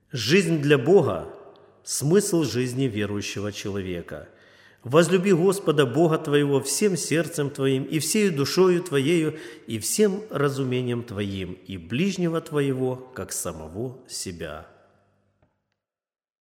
Жизнь для Бога – смысл жизни верующего человека. Возлюби Господа Бога твоего всем сердцем твоим, и всею душою твоею, и всем разумением твоим, и ближнего твоего, как самого себя».